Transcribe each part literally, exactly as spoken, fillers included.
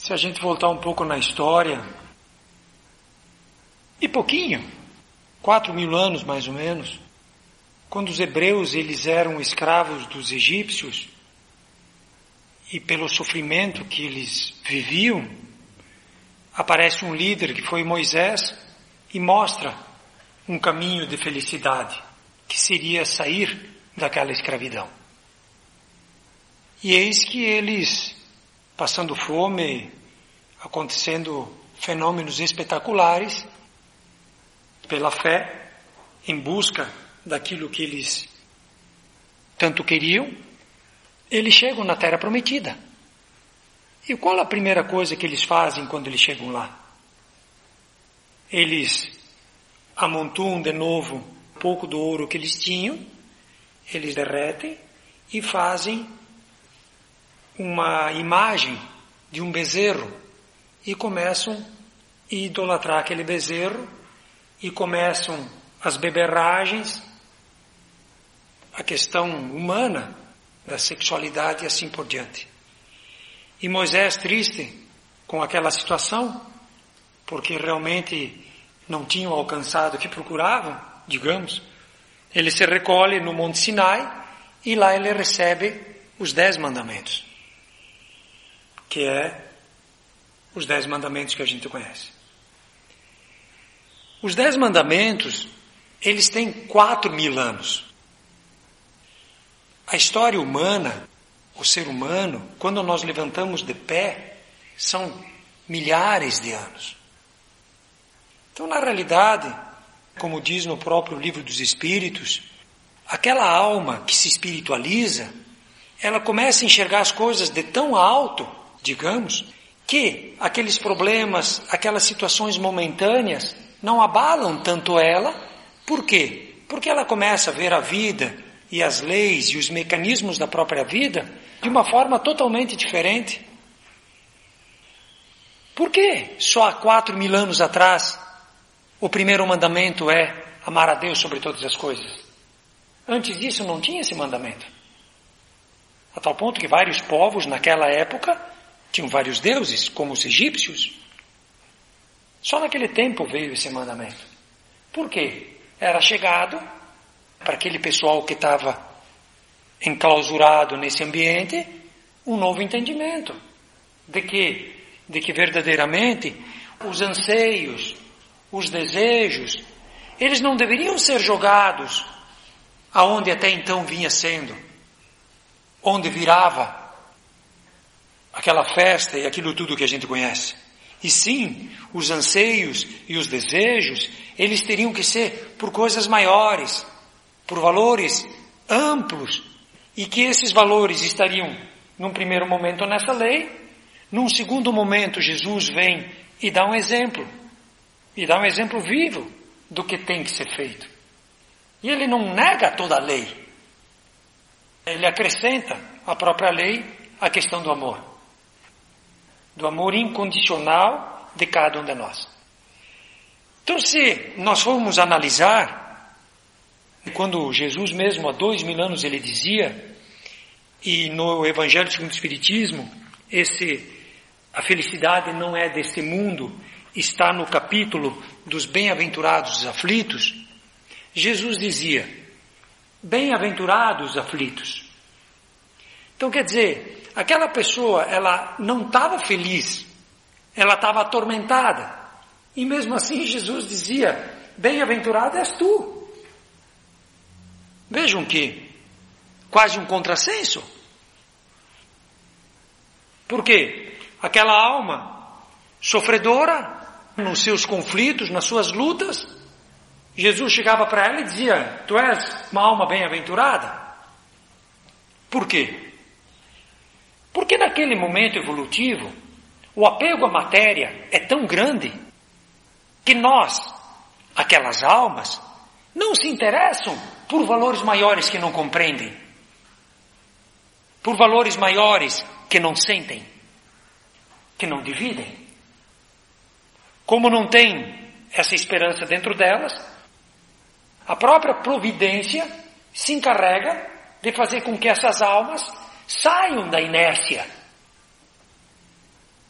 Se a gente voltar um pouco na história, e pouquinho, quatro mil anos mais ou menos, quando os hebreus eles eram escravos dos egípcios, e pelo sofrimento que eles viviam, aparece um líder que foi Moisés e mostra um caminho de felicidade, que seria sair daquela escravidão. E eis que eles, passando fome, acontecendo fenômenos espetaculares, pela fé, em busca daquilo que eles tanto queriam, eles chegam na Terra Prometida. E qual a primeira coisa que eles fazem quando eles chegam lá? Eles amontoam de novo um pouco do ouro que eles tinham, eles derretem e fazem uma imagem de um bezerro e começam a idolatrar aquele bezerro e começam as beberragens, a questão humana da sexualidade e assim por diante. E Moisés, triste com aquela situação, porque realmente não tinham alcançado o que procuravam, digamos, ele se recolhe no Monte Sinai e lá ele recebe os dez mandamentos, que é os dez mandamentos que a gente conhece. Os dez mandamentos, eles têm quatro mil anos. A história humana, o ser humano, quando nós levantamos de pé, são milhares de anos. Então, na realidade, como diz no próprio Livro dos Espíritos, aquela alma que se espiritualiza, ela começa a enxergar as coisas de tão alto, digamos, que aqueles problemas, aquelas situações momentâneas, não abalam tanto ela. Por quê? Porque ela começa a ver a vida e as leis e os mecanismos da própria vida de uma forma totalmente diferente. Por que só há quatro mil anos atrás o primeiro mandamento é amar a Deus sobre todas as coisas? Antes disso não tinha esse mandamento. A tal ponto que vários povos naquela época tinham vários deuses, como os egípcios. Só naquele tempo veio esse mandamento. Por quê? Era chegado para aquele pessoal que estava enclausurado nesse ambiente um novo entendimento de que, de que verdadeiramente os anseios, os desejos, eles não deveriam ser jogados aonde até então vinha sendo, onde virava aquela festa e aquilo tudo que a gente conhece. E sim, os anseios e os desejos, eles teriam que ser por coisas maiores, por valores amplos, e que esses valores estariam, num primeiro momento, nessa lei. Num segundo momento, Jesus vem e dá um exemplo, e dá um exemplo vivo do que tem que ser feito. E ele não nega toda a lei, ele acrescenta à própria lei a questão do amor, do amor incondicional de cada um de nós. Então, se nós formos analisar, quando Jesus mesmo há dois mil anos ele dizia, e no Evangelho segundo o Espiritismo, esse, a felicidade não é desse mundo, está no capítulo dos bem-aventurados os aflitos, Jesus dizia, bem-aventurados os aflitos. Então quer dizer, aquela pessoa, ela não estava feliz, ela estava atormentada, e mesmo assim Jesus dizia, bem-aventurado és tu. Vejam que quase um contrassenso. Por quê? Aquela alma sofredora, nos seus conflitos, nas suas lutas, Jesus chegava para ela e dizia, tu és uma alma bem-aventurada. Por quê? Porque naquele momento evolutivo, o apego à matéria é tão grande que nós, aquelas almas, não se interessam por valores maiores que não compreendem, por valores maiores que não sentem, que não dividem. Como não tem essa esperança dentro delas, a própria providência se encarrega de fazer com que essas almas saiam da inércia.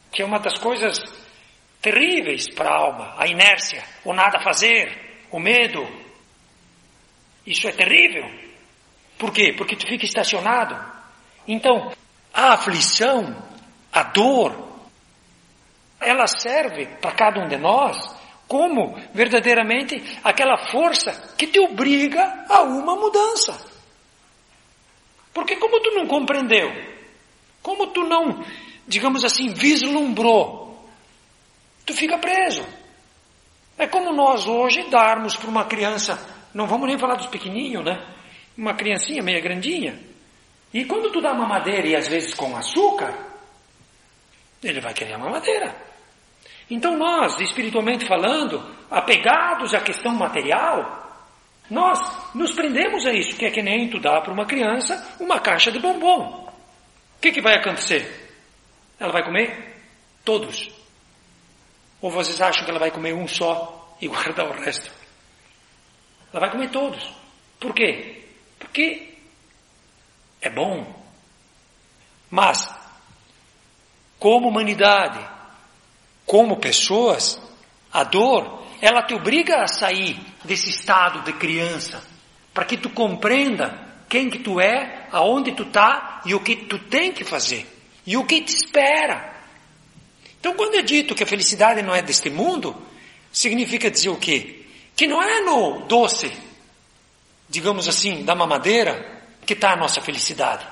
que é uma das coisas terríveis para a alma, a inércia, o nada fazer, o medo. Isso é terrível. Por quê? Porque tu fica estacionado. Então, a aflição, a dor, ela serve para cada um de nós como verdadeiramente aquela força que te obriga a uma mudança. Porque como tu não compreendeu, como tu não, digamos assim, vislumbrou, tu fica preso. É como nós hoje darmos para uma criança, não vamos nem falar dos pequenininhos, né? Uma criancinha meia grandinha. E quando tu dá mamadeira e às vezes com açúcar, ele vai querer a mamadeira. Então nós, espiritualmente falando, apegados à questão material, nós nos prendemos a isso, que é que nem tu dá para uma criança uma caixa de bombom. O que, que vai acontecer? Ela vai comer todos. Ou vocês acham que ela vai comer um só e guardar o resto? Ela vai comer todos. Por quê? Porque é bom. Mas, como humanidade, como pessoas, a dor, ela te obriga a sair desse estado de criança, para que tu compreenda quem que tu é, aonde tu está e o que tu tem que fazer, e o que te espera. Então, quando é dito que a felicidade não é deste mundo, significa dizer o quê? Que não é no doce, digamos assim, da mamadeira, que está a nossa felicidade.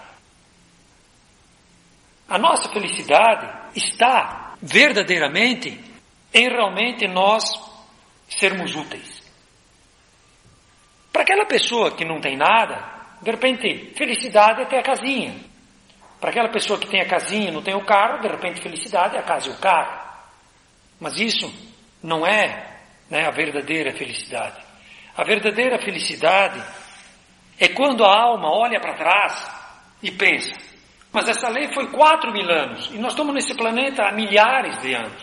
A nossa felicidade está verdadeiramente em realmente nós sermos úteis. Para aquela pessoa que não tem nada, de repente, felicidade é ter a casinha. Para aquela pessoa que tem a casinha e não tem o carro, de repente, felicidade é a casa e o carro. Mas isso não é, né, a verdadeira felicidade. A verdadeira felicidade é quando a alma olha para trás e pensa, mas essa lei foi quatro mil anos, e nós estamos nesse planeta há milhares de anos.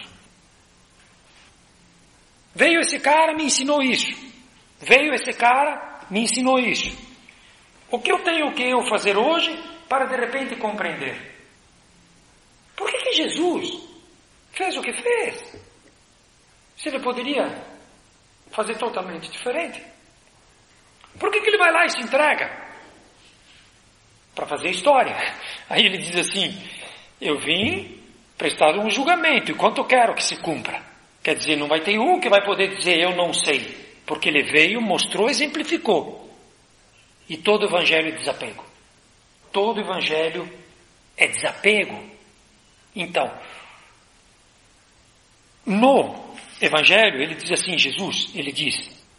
Veio esse cara, me ensinou isso. Veio esse cara, me ensinou isso. O que eu tenho que eu fazer hoje para de repente compreender? Por que que Jesus fez o que fez? Se ele poderia fazer totalmente diferente. Por que que ele vai lá e se entrega? Para fazer história. Aí ele diz assim, eu vim prestar um julgamento, e quanto eu quero que se cumpra. Quer dizer, não vai ter um que vai poder dizer eu não sei, porque ele veio, mostrou, exemplificou. E todo evangelho é desapego. Todo evangelho é desapego. Então, no evangelho, ele diz assim, Jesus, ele diz,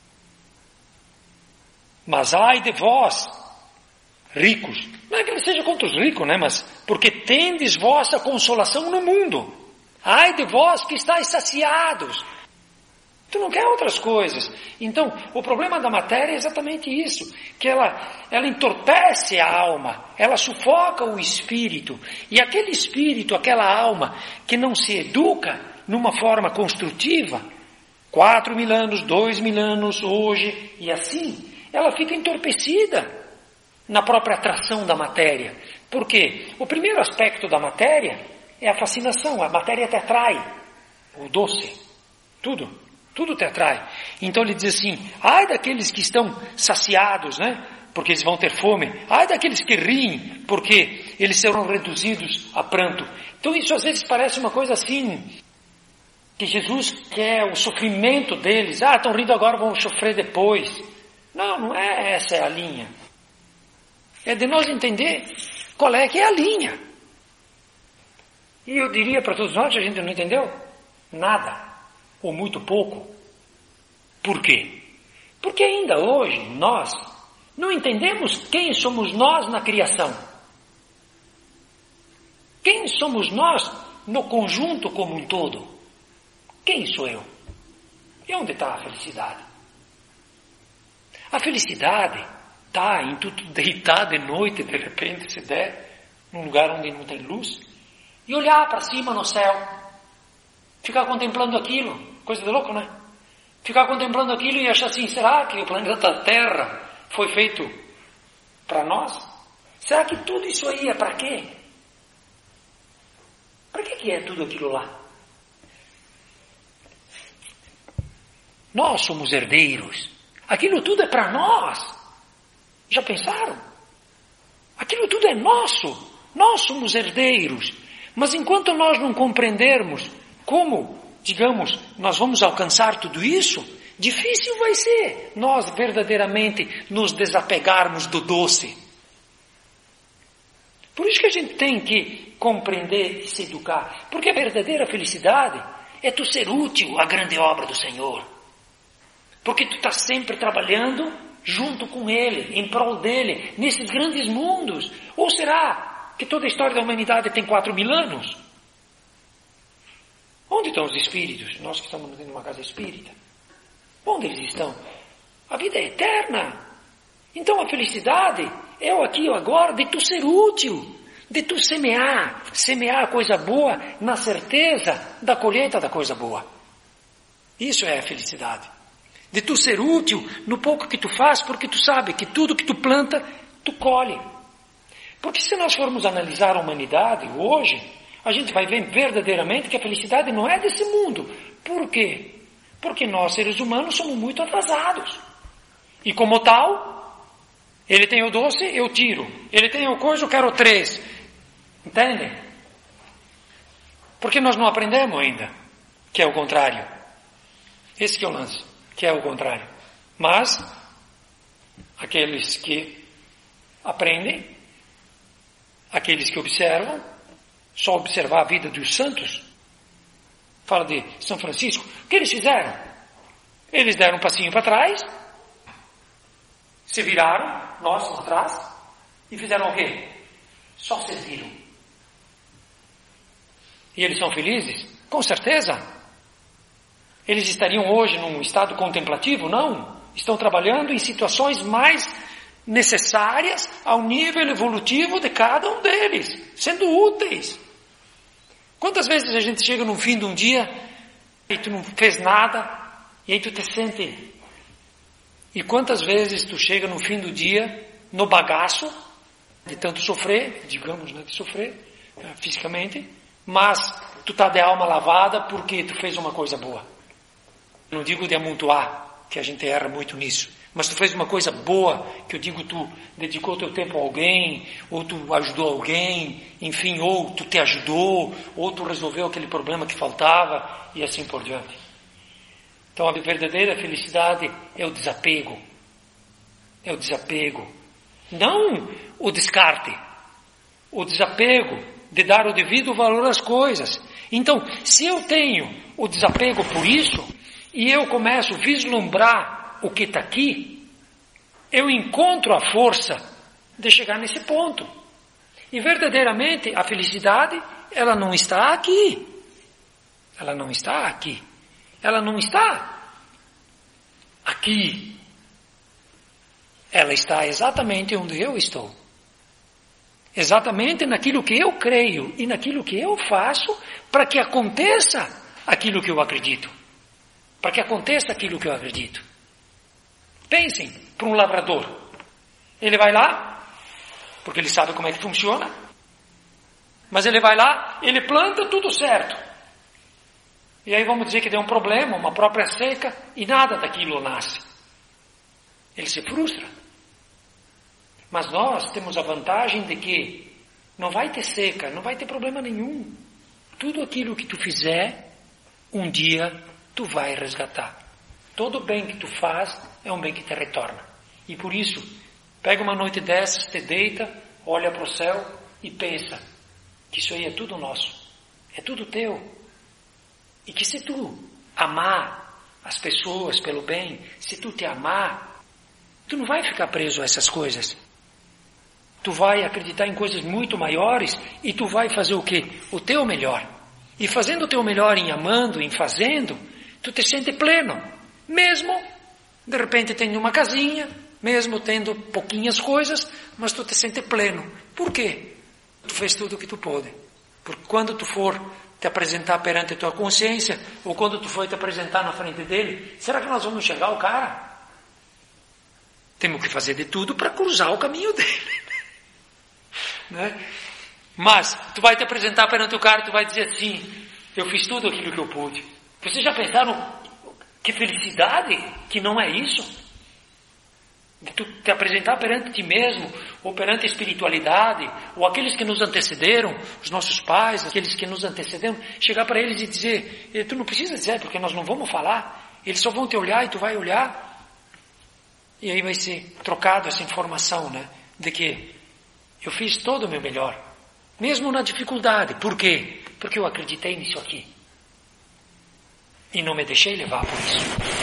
mas ai de vós, ricos, não é que ele seja contra os ricos, né? Mas porque tendes vossa consolação no mundo. Ai de vós que estáis saciados. Tu não quer outras coisas. Então, o problema da matéria é exatamente isso, que ela, ela entorpece a alma, ela sufoca o espírito, e aquele espírito, aquela alma que não se educa numa forma construtiva, quatro mil anos, dois mil anos, hoje, e assim, ela fica entorpecida na própria atração da matéria. Por quê? O primeiro aspecto da matéria é a fascinação. A matéria te atrai. O doce. Tudo. Tudo te atrai. Então ele diz assim, ai daqueles que estão saciados, né? Porque eles vão ter fome. Ai daqueles que riem, porque eles serão reduzidos a pranto. Então isso às vezes parece uma coisa assim, que Jesus quer o sofrimento deles. Ah, estão rindo agora, vão sofrer depois. Não, não é essa é a linha. É de nós entender qual é que é a linha. E eu diria para todos nós, a gente não entendeu nada, ou muito pouco. Por quê? Porque ainda hoje nós não entendemos quem somos nós na criação. Quem somos nós no conjunto como um todo? Quem sou eu? E onde está a felicidade? A felicidade está em tu deitar de noite, de repente, se der, num lugar onde não tem luz, e olhar para cima no céu, ficar contemplando aquilo, coisa de louco, né? Ficar contemplando aquilo e achar assim, será que o planeta Terra foi feito para nós? Será que tudo isso aí é para quê? Para que, que é tudo aquilo lá? Nós somos herdeiros. Aquilo tudo é para nós. Já pensaram? Aquilo tudo é nosso. Nós somos herdeiros. Mas enquanto nós não compreendermos como, digamos, nós vamos alcançar tudo isso, difícil vai ser nós verdadeiramente nos desapegarmos do doce. Por isso que a gente tem que compreender e se educar. Porque a verdadeira felicidade é tu ser útil à grande obra do Senhor. Porque tu está sempre trabalhando junto com Ele, em prol dEle, nesses grandes mundos. Ou será que toda a história da humanidade tem quatro mil anos? Onde estão os espíritos? Nós que estamos dentro de uma casa espírita. Onde eles estão? A vida é eterna. Então a felicidade é o aqui e o agora de tu ser útil, de tu semear, semear a coisa boa na certeza da colheita da coisa boa. Isso é a felicidade. De tu ser útil no pouco que tu faz, porque tu sabe que tudo que tu planta, tu colhe. Porque se nós formos analisar a humanidade hoje, a gente vai ver verdadeiramente que a felicidade não é desse mundo. Por quê? Porque nós, seres humanos, somos muito atrasados. E como tal, ele tem o doce, eu tiro. Ele tem o coisa, eu quero três. Entendem? Porque nós não aprendemos ainda, que é o contrário. Esse que é o lance, que é o contrário. Mas, aqueles que aprendem, aqueles que observam, só observar a vida dos santos, fala de São Francisco, o que eles fizeram? Eles deram um passinho para trás, se viraram, nós para trás, e fizeram o quê? Só serviram. E eles são felizes? Com certeza. Eles estariam hoje num estado contemplativo? Não. Estão trabalhando em situações mais necessárias ao nível evolutivo de cada um deles, sendo úteis. Quantas vezes a gente chega no fim de um dia e tu não fez nada e aí tu te sente... E quantas vezes tu chega no fim do dia no bagaço de tanto sofrer, digamos, né, de sofrer uh, fisicamente, mas tu tá de alma lavada porque tu fez uma coisa boa. Não digo de amontoar, que a gente erra muito nisso, mas tu fez uma coisa boa, que eu digo, tu dedicou teu tempo a alguém, ou tu ajudou alguém, enfim, ou tu te ajudou, ou tu resolveu aquele problema que faltava, e assim por diante. Então a verdadeira felicidade é o desapego. É o desapego. Não o descarte. O desapego de dar o devido valor às coisas. Então, se eu tenho o desapego por isso, e eu começo a vislumbrar o que está aqui, eu encontro a força de chegar nesse ponto. E verdadeiramente a felicidade, ela não está aqui. Ela não está aqui. Ela não está aqui. Ela está exatamente onde eu estou. Exatamente naquilo que eu creio e naquilo que eu faço para que aconteça aquilo que eu acredito. Para que aconteça aquilo que eu acredito. Pensem para um lavrador. Ele vai lá, porque ele sabe como é que funciona, mas ele vai lá, ele planta tudo certo. E aí vamos dizer que deu um problema, uma própria seca, e nada daquilo nasce. Ele se frustra. Mas nós temos a vantagem de que não vai ter seca, não vai ter problema nenhum. Tudo aquilo que tu fizer, um dia tu vai resgatar. Todo bem que tu faz é um bem que te retorna. E por isso, pega uma noite dessas, te deita, olha para o céu e pensa que isso aí é tudo nosso. É tudo teu. E que se tu amar as pessoas pelo bem, se tu te amar, tu não vai ficar preso a essas coisas. Tu vai acreditar em coisas muito maiores e tu vai fazer o quê? O teu melhor. E fazendo o teu melhor em amando, em fazendo, tu te sente pleno. Mesmo, de repente, tendo uma casinha, mesmo tendo pouquinhas coisas, mas tu te sente pleno. Por quê? Tu fez tudo o que tu pôde. Porque quando tu for te apresentar perante a tua consciência, ou quando tu for te apresentar na frente dele, será que nós vamos enxergar o cara? Temos que fazer de tudo para cruzar o caminho dele. Né? Mas tu vai te apresentar perante o cara e tu vai dizer assim, eu fiz tudo aquilo que eu pude. Vocês já pensaram que felicidade que não é isso? De tu te apresentar perante ti mesmo, ou perante a espiritualidade, ou aqueles que nos antecederam, os nossos pais, aqueles que nos antecederam, chegar para eles e dizer, tu não precisa dizer, porque nós não vamos falar, eles só vão te olhar e tu vai olhar, e aí vai ser trocado essa informação, né, de que eu fiz todo o meu melhor, mesmo na dificuldade. Por quê? Porque eu acreditei nisso aqui, e não me deixei levar por isso.